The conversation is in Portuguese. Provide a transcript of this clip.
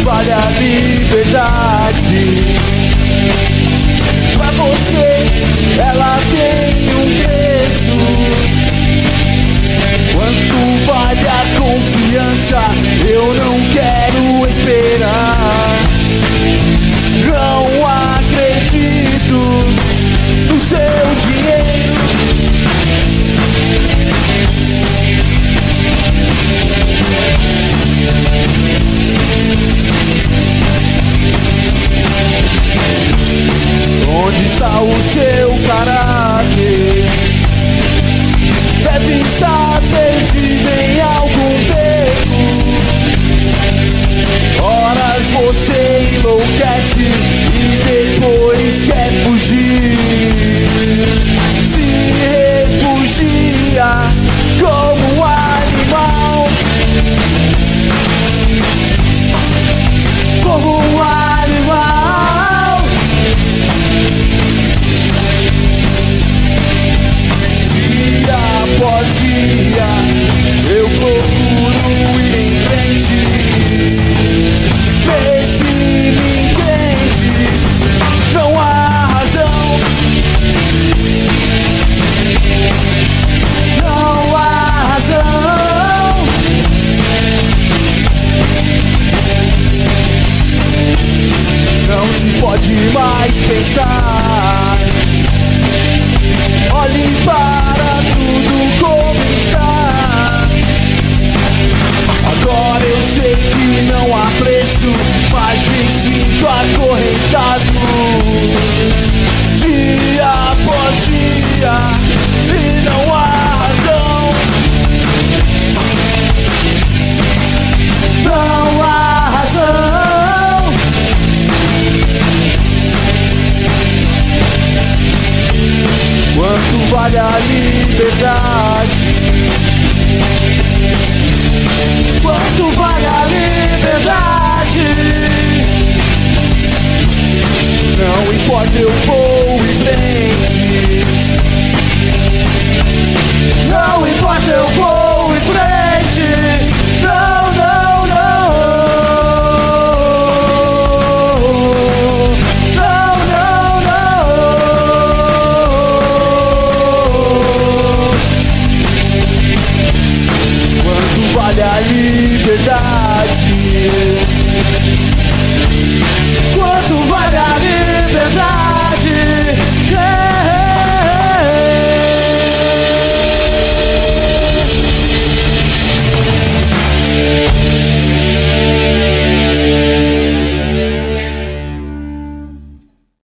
vale a liberdade? Pra vocês ela tem um preço. Quanto vale a confiança? Eu não quero esperar. Não acredito no seu dinheiro. Onde está o seu caráter? Deve estar perdido em algum beco. Horas você enlouquece e depois quer fugir. Se refugia como um animal. Como um animal. Dia após dia eu procuro ir em frente. Vê se me entende. Não há razão. Não há razão. Não se pode mais pensar. Olhe para tudo como está. Agora eu sei que não há preço, mas me sinto acorrentado. Dia após dia e não há razão. Não há razão. Quanto vale a liberdade? Quanto vale a liberdade? Não importa, eu vou